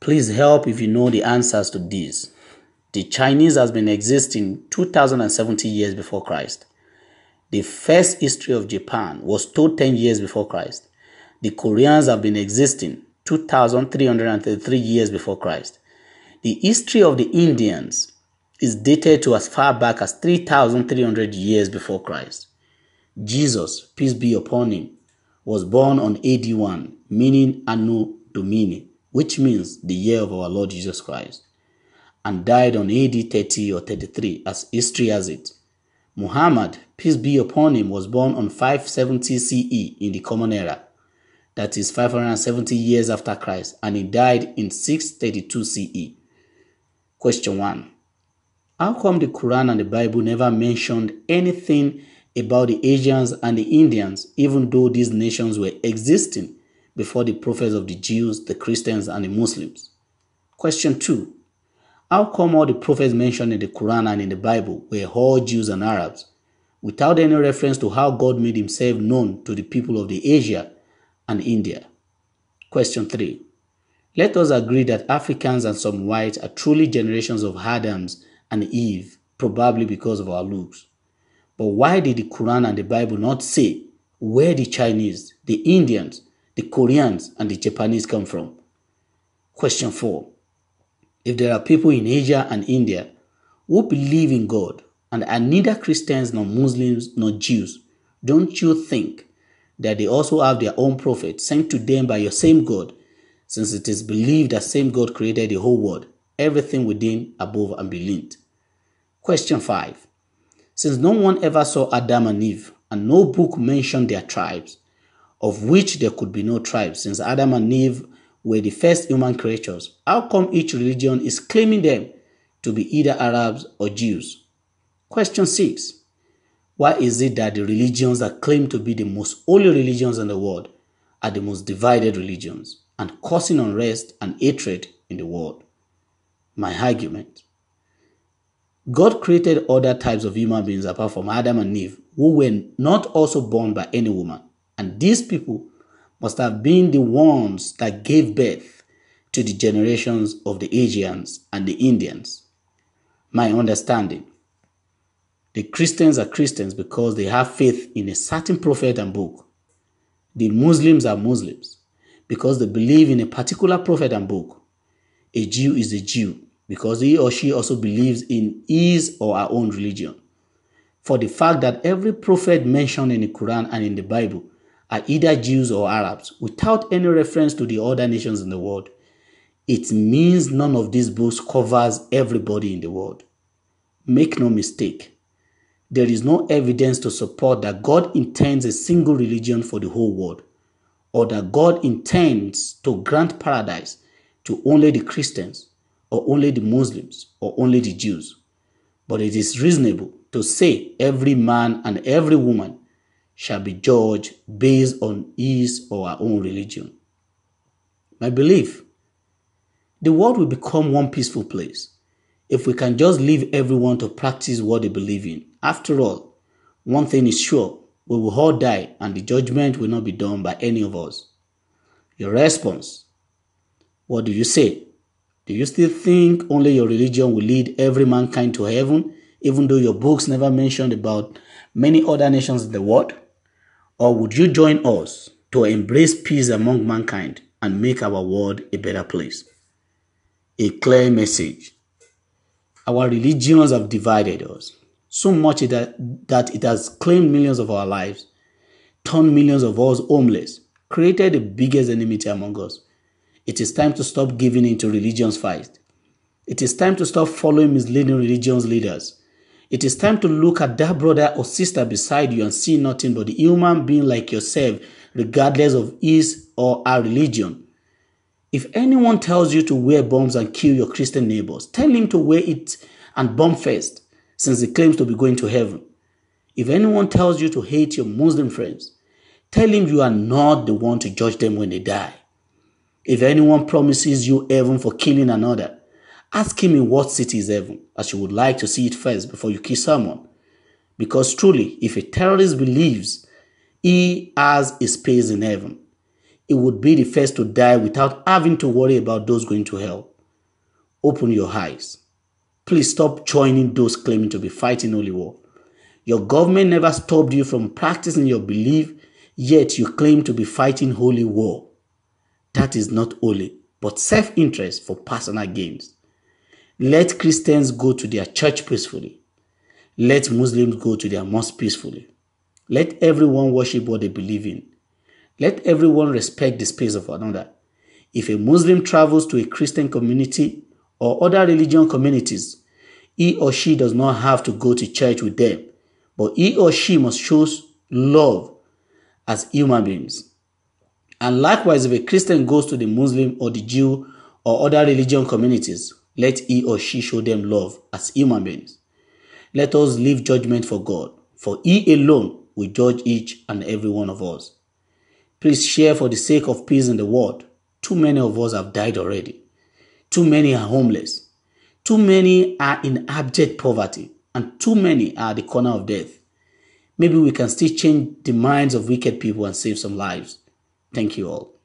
Please help if you know the answers to this. The Chinese has been existing 2070 years before Christ. The first history of Japan was told 10 years before Christ. The Koreans have been existing 2,333 years before Christ. The history of the Indians is dated to as far back as 3,300 years before Christ. Jesus, peace be upon him, was born on AD 1, meaning Anno Domini, which means the year of our Lord Jesus Christ, and died on AD 30 or 33 as history has it. Muhammad, peace be upon him, was born on 570 CE in the Common Era, that is 570 years after Christ, and he died in 632 CE. Question 1. How come the Quran and the Bible never mentioned anything about the Asians and the Indians, even though these nations were existing before the prophets of the Jews, the Christians, and the Muslims? Question 2. How come all the prophets mentioned in the Quran and in the Bible were all Jews and Arabs, without any reference to how God made himself known to the people of the Asia and India? Question 3. Let us agree that Africans and some whites are truly generations of Adams and Eve, probably because of our looks. But why did the Quran and the Bible not say where the Chinese, the Indians, the Koreans, and the Japanese come from? Question 4. If there are people in Asia and India who believe in God and are neither Christians nor Muslims nor Jews, don't you think that they also have their own prophet sent to them by your same God, since it is believed that same God created the whole world, everything within, above, and beneath? Question 5. Since no one ever saw Adam and Eve, and no book mentioned their tribes, of which there could be no tribes, since Adam and Eve were the first human creatures, how come each religion is claiming them to be either Arabs or Jews? Question 6. Why is it that the religions that claim to be the most holy religions in the world are the most divided religions and causing unrest and hatred in the world? My argument. God created other types of human beings apart from Adam and Eve who were not also born by any woman, and these people must have been the ones that gave birth to the generations of the Asians and the Indians. My understanding. The Christians are Christians because they have faith in a certain prophet and book. The Muslims are Muslims because they believe in a particular prophet and book. A Jew is a Jew because he or she also believes in his or her own religion. For the fact that every prophet mentioned in the Quran and in the Bible are either Jews or Arabs without any reference to the other nations in the world, it means none of these books covers everybody in the world. Make no mistake, there is no evidence to support that God intends a single religion for the whole world, or that God intends to grant paradise to only the Christians, or only the Muslims, or only the Jews. But it is reasonable to say every man and every woman shall be judged based on his or her own religion. My belief: the world will become one peaceful place if we can just leave everyone to practice what they believe in. After all, one thing is sure, we will all die and the judgment will not be done by any of us. Your response: what do you say? Do you still think only your religion will lead every mankind to heaven, even though your books never mentioned about many other nations in the world? Or would you join us to embrace peace among mankind and make our world a better place? A clear message. Our religions have divided us so much that it has claimed millions of our lives, turned millions of us homeless, created the biggest enmity among us. It is time to stop giving in to religion's fight. It is time to stop following misleading religion's leaders. It is time to look at that brother or sister beside you and see nothing but a human being like yourself, regardless of his or her religion. If anyone tells you to wear bombs and kill your Christian neighbors, tell him to wear it and bomb first, since he claims to be going to heaven. If anyone tells you to hate your Muslim friends, tell him you are not the one to judge them when they die. If anyone promises you heaven for killing another, ask him in what city is heaven, as you would like to see it first before you kill someone. Because truly, if a terrorist believes he has a space in heaven, It would be the first to die without having to worry about those going to hell. Open your eyes. Please stop joining those claiming to be fighting holy war. Your government never stopped you from practicing your belief, yet you claim to be fighting holy war. That is not holy, but self-interest for personal gains. Let Christians go to their church peacefully. Let Muslims go to their mosque peacefully. Let everyone worship what they believe in. Let everyone respect the space of another. If a Muslim travels to a Christian community or other religion communities, he or she does not have to go to church with them, but he or she must show love as human beings. And likewise, if a Christian goes to the Muslim or the Jew or other religion communities, let he or she show them love as human beings. Let us leave judgment for God, for he alone will judge each and every one of us. Please share for the sake of peace in the world. Too many of us have died already. Too many are homeless. Too many are in abject poverty. And too many are at the corner of death. Maybe we can still change the minds of wicked people and save some lives. Thank you all.